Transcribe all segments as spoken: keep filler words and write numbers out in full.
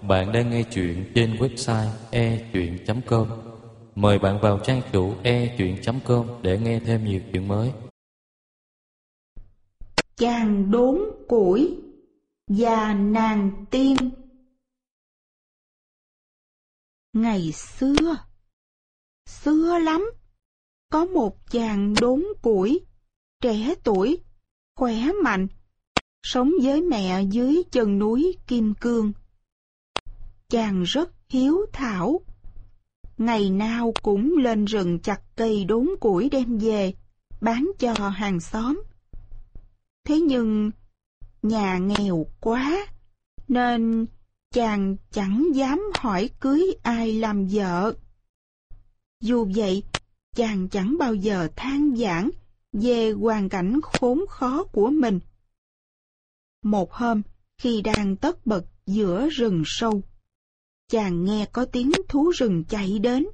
Bạn đang nghe chuyện trên website e chuyện chấm com. Mời bạn vào trang chủ e chuyện chấm com để nghe thêm nhiều chuyện mới. Chàng đốn củi và nàng tiên. Ngày xưa, xưa lắm, có một chàng đốn củi, trẻ tuổi, khỏe mạnh, sống với mẹ dưới chân núi Kim Cương. Chàng rất hiếu thảo, ngày nào cũng lên rừng chặt cây đốn củi đem về, bán cho hàng xóm. Thế nhưng, nhà nghèo quá, nên chàng chẳng dám hỏi cưới ai làm vợ. Dù vậy, chàng chẳng bao giờ than vãn về hoàn cảnh khốn khó của mình. Một hôm, khi đang tất bật giữa rừng sâu, chàng nghe có tiếng thú rừng chạy đến.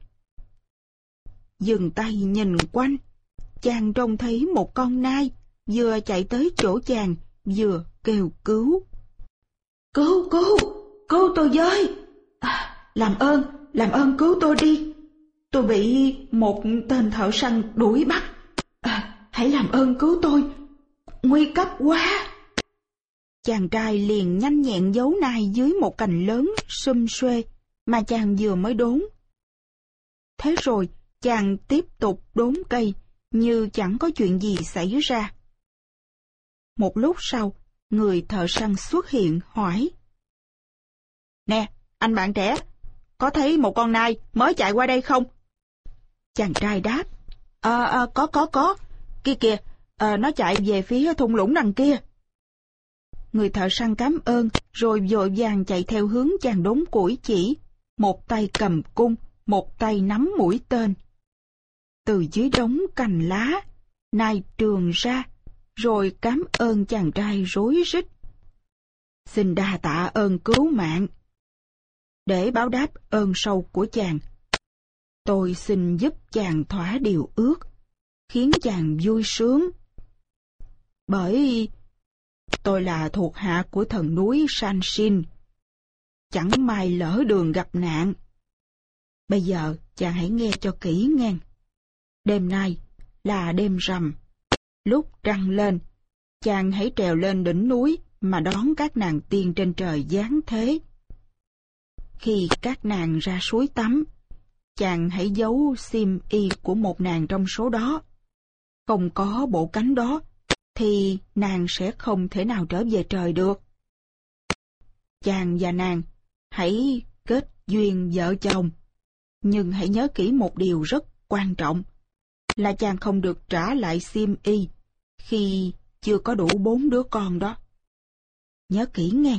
Dừng tay nhìn quanh, chàng trông thấy một con nai vừa chạy tới chỗ chàng, vừa kêu cứu. Cứu, cứu, cứu tôi với! À, làm ơn, làm ơn cứu tôi đi! Tôi bị một tên thợ săn đuổi bắt. À, hãy làm ơn cứu tôi, nguy cấp quá! Chàng trai liền nhanh nhẹn giấu nai dưới một cành lớn sum suê mà chàng vừa mới đốn. Thế rồi chàng tiếp tục đốn cây như chẳng có chuyện gì xảy ra. Một lúc sau, người thợ săn xuất hiện hỏi: Nè, anh bạn trẻ, có thấy một con nai mới chạy qua đây không? Chàng trai đáp: À, à có, có, có, kia kìa, à, nó chạy về phía thung lũng đằng kia. Người thợ săn cảm ơn, rồi vội vàng chạy theo hướng chàng đốn củi chỉ, một tay cầm cung, một tay nắm mũi tên. Từ dưới đống cành lá, nai trường ra, rồi cảm ơn chàng trai rối rít. Xin đa tạ ơn cứu mạng. Để báo đáp ơn sâu của chàng, tôi xin giúp chàng thỏa điều ước, khiến chàng vui sướng. Bởi tôi là thuộc hạ của thần núi Sanshin, chẳng may lỡ đường gặp nạn. Bây giờ chàng hãy nghe cho kỹ nghe. Đêm nay là đêm rằm. Lúc trăng lên, chàng hãy trèo lên đỉnh núi mà đón các nàng tiên trên trời giáng thế. Khi các nàng ra suối tắm, chàng hãy giấu xiêm y của một nàng trong số đó. Không có bộ cánh đó, thì nàng sẽ không thể nào trở về trời được. Chàng và nàng hãy kết duyên vợ chồng, nhưng hãy nhớ kỹ một điều rất quan trọng, là chàng không được trả lại xiêm y khi chưa có đủ bốn đứa con đó. Nhớ kỹ nghe.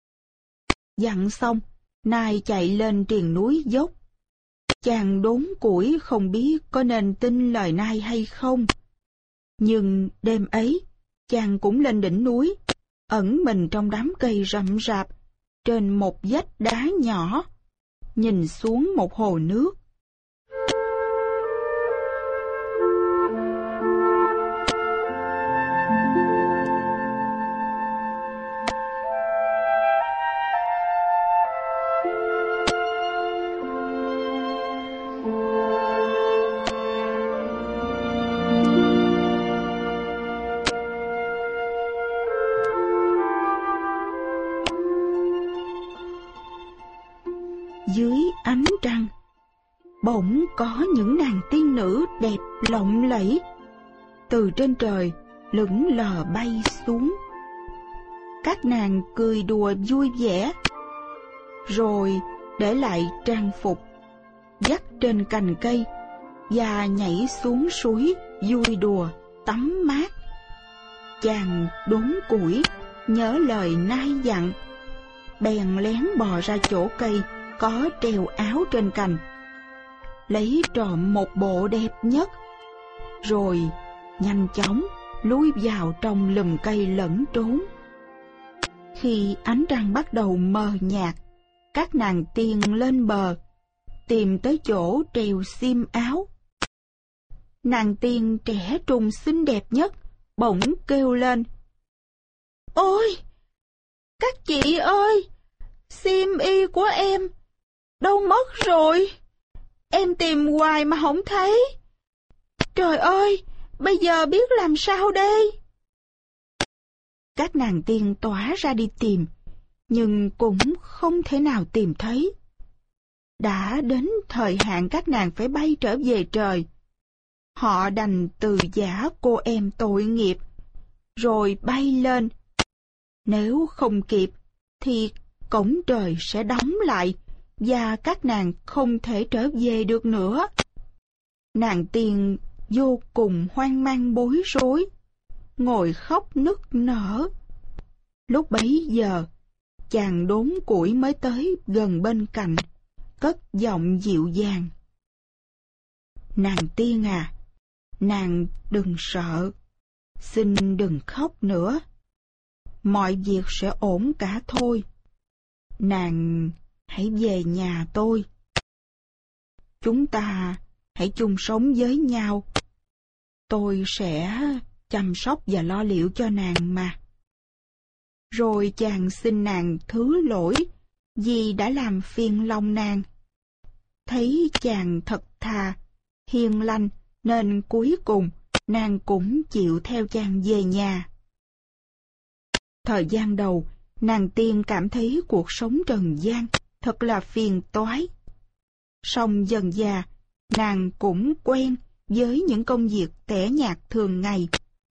Dặn xong, nai chạy lên triền núi dốc. Chàng đốn củi không biết có nên tin lời nai hay không. Nhưng đêm ấy, chàng cũng lên đỉnh núi, ẩn mình trong đám cây rậm rạp, trên một vách đá nhỏ, nhìn xuống một hồ nước. Dưới ánh trăng, bỗng có những nàng tiên nữ đẹp lộng lẫy từ trên trời lững lờ bay xuống. Các nàng cười đùa vui vẻ, rồi để lại trang phục, dắt trên cành cây và nhảy xuống suối vui đùa tắm mát. Chàng đốn củi nhớ lời nai dặn, bèn lén bò ra chỗ cây có treo áo trên cành, lấy trộm một bộ đẹp nhất, rồi nhanh chóng lui vào trong lùm cây lẫn trốn. Khi ánh trăng bắt đầu mờ nhạt, các nàng tiên lên bờ, tìm tới chỗ treo xiêm áo. Nàng tiên trẻ trung xinh đẹp nhất bỗng kêu lên: Ôi! Các chị ơi! xiêm y của em, đâu mất rồi? Em tìm hoài mà không thấy. Trời ơi, bây giờ biết làm sao đây? Các nàng tiên tỏa ra đi tìm, nhưng cũng không thể nào tìm thấy. Đã đến thời hạn các nàng phải bay trở về trời. Họ đành từ giã cô em tội nghiệp, rồi bay lên. Nếu không kịp, thì cổng trời sẽ đóng lại, và các nàng không thể trở về được nữa. Nàng tiên vô cùng hoang mang bối rối, ngồi khóc nức nở. Lúc bấy giờ, chàng đốn củi mới tới gần bên cạnh, cất giọng dịu dàng. Nàng tiên à, nàng đừng sợ, xin đừng khóc nữa. Mọi việc sẽ ổn cả thôi. Nàng hãy về nhà tôi. Chúng ta hãy chung sống với nhau. Tôi sẽ chăm sóc và lo liệu cho nàng mà. Rồi chàng xin nàng thứ lỗi vì đã làm phiền lòng nàng. Thấy chàng thật thà, hiền lành, nên cuối cùng nàng cũng chịu theo chàng về nhà. Thời gian đầu, nàng tiên cảm thấy cuộc sống trần gian thật là phiền toái. Song dần dà, nàng cũng quen với những công việc tẻ nhạt thường ngày.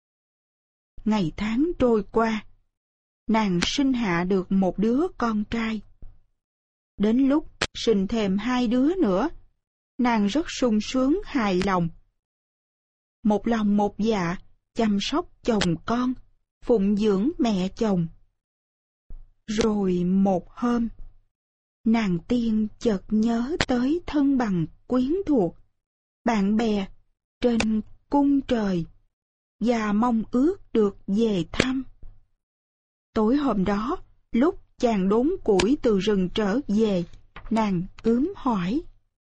Ngày tháng trôi qua, nàng sinh hạ được một đứa con trai. Đến lúc sinh thêm hai đứa nữa, nàng rất sung sướng hài lòng. Một lòng một dạ chăm sóc chồng con, phụng dưỡng mẹ chồng. Rồi một hôm, nàng tiên chợt nhớ tới thân bằng quyến thuộc, bạn bè trên cung trời, và mong ước được về thăm. Tối hôm đó, lúc chàng đốn củi từ rừng trở về, nàng ướm hỏi.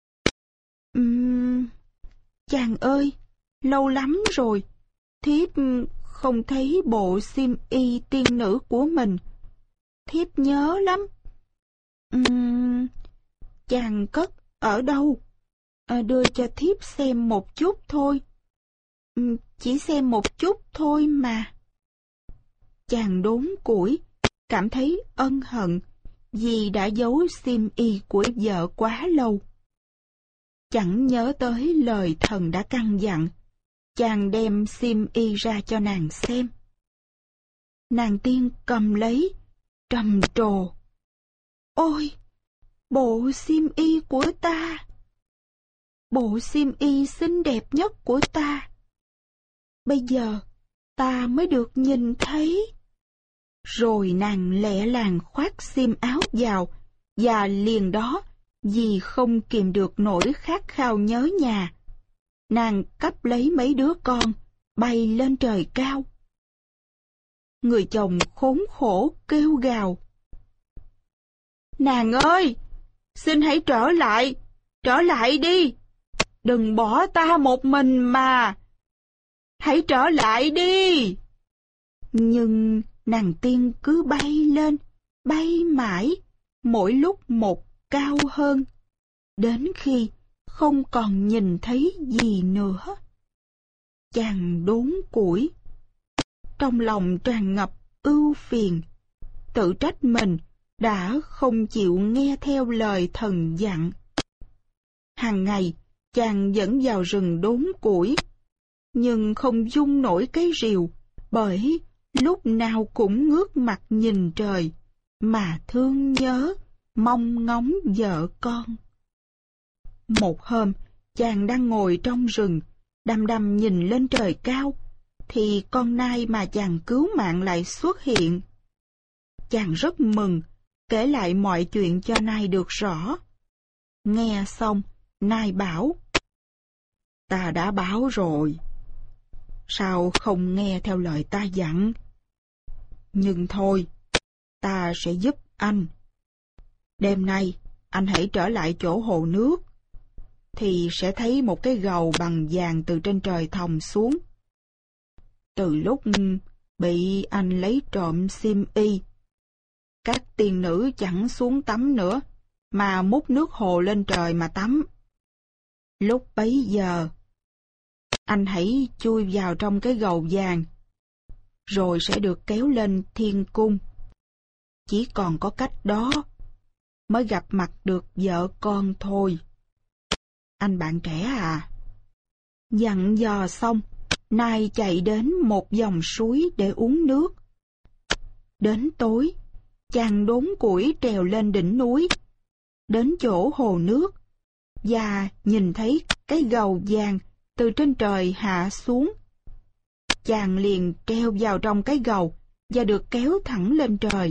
Um, chàng ơi, lâu lắm rồi, thiếp không thấy bộ xiêm y tiên nữ của mình. Thiếp nhớ lắm. Um, chàng cất ở đâu? À, đưa cho thiếp xem một chút thôi. Um, chỉ xem một chút thôi mà. Chàng đốn củi, cảm thấy ân hận vì đã giấu xiêm y của vợ quá lâu. Chẳng nhớ tới lời thần đã căn dặn, chàng đem xiêm y ra cho nàng xem. Nàng tiên cầm lấy, trầm trồ. Ôi, bộ xiêm y của ta! Bộ xiêm y xinh đẹp nhất của ta! Bây giờ, ta mới được nhìn thấy. Rồi nàng lẹ làng khoác xiêm áo vào, và liền đó, vì không kìm được nỗi khát khao nhớ nhà, nàng cắp lấy mấy đứa con, bay lên trời cao. Người chồng khốn khổ kêu gào. Nàng ơi, xin hãy trở lại, trở lại đi, đừng bỏ ta một mình mà, hãy trở lại đi. Nhưng nàng tiên cứ bay lên, bay mãi, mỗi lúc một cao hơn, đến khi không còn nhìn thấy gì nữa. Chàng đốn củi, trong lòng tràn ngập ưu phiền, tự trách mình đã không chịu nghe theo lời thần dặn. Hàng ngày, chàng vẫn vào rừng đốn củi, nhưng không dung nổi cái rìu, bởi lúc nào cũng ngước mặt nhìn trời, mà thương nhớ, mong ngóng vợ con. Một hôm, chàng đang ngồi trong rừng, đăm đăm nhìn lên trời cao, thì con nai mà chàng cứu mạng lại xuất hiện. Chàng rất mừng, kể lại mọi chuyện cho nai được rõ. Nghe xong, nai bảo, ta đã báo rồi, sao không nghe theo lời ta dặn? Nhưng thôi, ta sẽ giúp anh. Đêm nay, anh hãy trở lại chỗ hồ nước, thì sẽ thấy một cái gầu bằng vàng từ trên trời thòng xuống. Từ lúc bị anh lấy trộm xiêm y, Các tiên nữ chẳng xuống tắm nữa, mà múc nước hồ lên trời mà tắm. Lúc bấy giờ, anh hãy chui vào trong cái gầu vàng, rồi sẽ được kéo lên thiên cung. Chỉ còn có cách đó mới gặp mặt được vợ con thôi. Anh bạn trẻ à. Dặn dò xong, Nai chạy đến một dòng suối để uống nước. Đến tối, chàng đốn củi trèo lên đỉnh núi, đến chỗ hồ nước, và nhìn thấy cái gầu vàng từ trên trời hạ xuống. Chàng liền treo vào trong cái gầu và được kéo thẳng lên trời.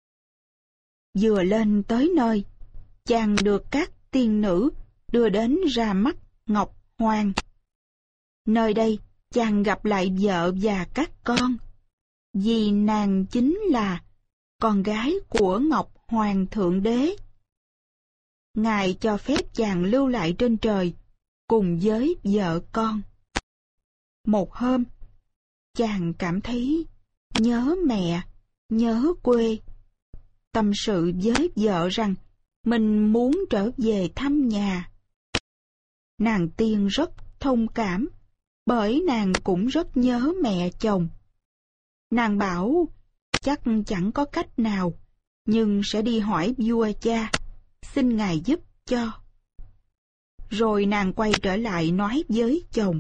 Vừa lên tới nơi, chàng được các tiên nữ đưa đến ra mắt Ngọc Hoàng. Nơi đây, chàng gặp lại vợ và các con, vì nàng chính là con gái của Ngọc Hoàng Thượng Đế. Ngài cho phép chàng lưu lại trên trời cùng với vợ con. Một hôm, chàng cảm thấy nhớ mẹ, nhớ quê. Tâm sự với vợ rằng mình muốn trở về thăm nhà. Nàng tiên rất thông cảm, bởi nàng cũng rất nhớ mẹ chồng. Nàng bảo chắc chẳng có cách nào, nhưng sẽ đi hỏi vua cha, xin ngài giúp cho. Rồi nàng quay trở lại nói với chồng: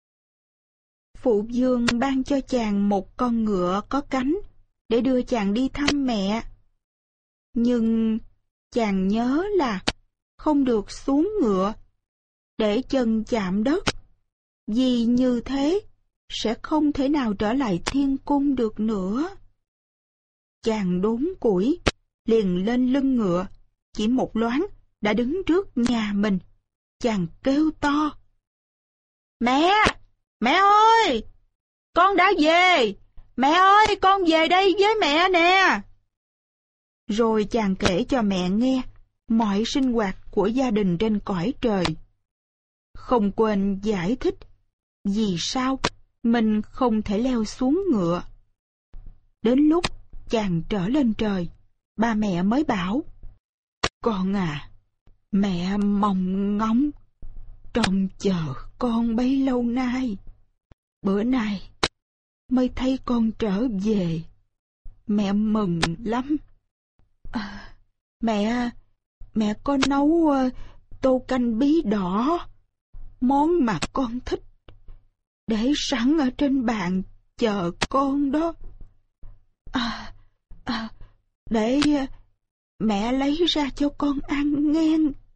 Phụ vương ban cho chàng một con ngựa có cánh để đưa chàng đi thăm mẹ. Nhưng chàng nhớ là không được xuống ngựa, để chân chạm đất, vì như thế sẽ không thể nào trở lại thiên cung được nữa. Chàng đốn củi, liền lên lưng ngựa, chỉ một loáng đã đứng trước nhà mình. Chàng kêu to: Mẹ! Mẹ ơi! Con đã về! Mẹ ơi, con về đây với mẹ nè! Rồi chàng kể cho mẹ nghe mọi sinh hoạt của gia đình trên cõi trời. Không quên giải thích vì sao mình không thể leo xuống ngựa. Đến lúc chàng trở lên trời, ba mẹ mới bảo: Con à, mẹ mong ngóng, trông chờ con bấy lâu nay. Bữa nay mới thấy con trở về, mẹ mừng lắm. À, mẹ, mẹ có nấu uh, tô canh bí đỏ, món mà con thích, để sẵn ở trên bàn chờ con đó. À, à, để uh, mẹ lấy ra cho con ăn nghe.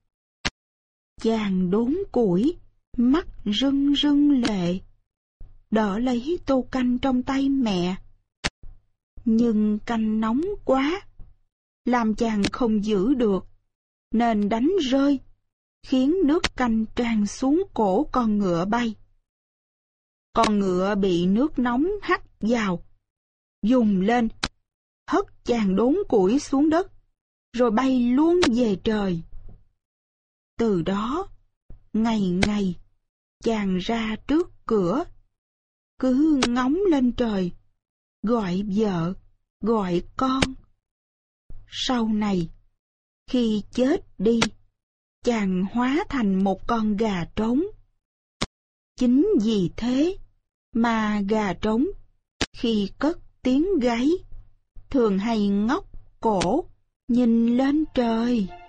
Chàng đốn củi, mắt rưng rưng lệ, đỡ lấy tô canh trong tay mẹ. Nhưng canh nóng quá, làm chàng không giữ được, nên đánh rơi, khiến nước canh tràn xuống cổ con ngựa bay. Con ngựa bị nước nóng hắt vào, dùng lên, hất chàng đốn củi xuống đất, rồi bay luôn về trời. Từ đó, ngày ngày, chàng ra trước cửa, cứ ngóng lên trời, gọi vợ, gọi con. Sau này, khi chết đi, chàng hóa thành một con gà trống. Chính vì thế mà gà trống, khi cất tiếng gáy, thường hay ngóc cổ nhìn lên trời.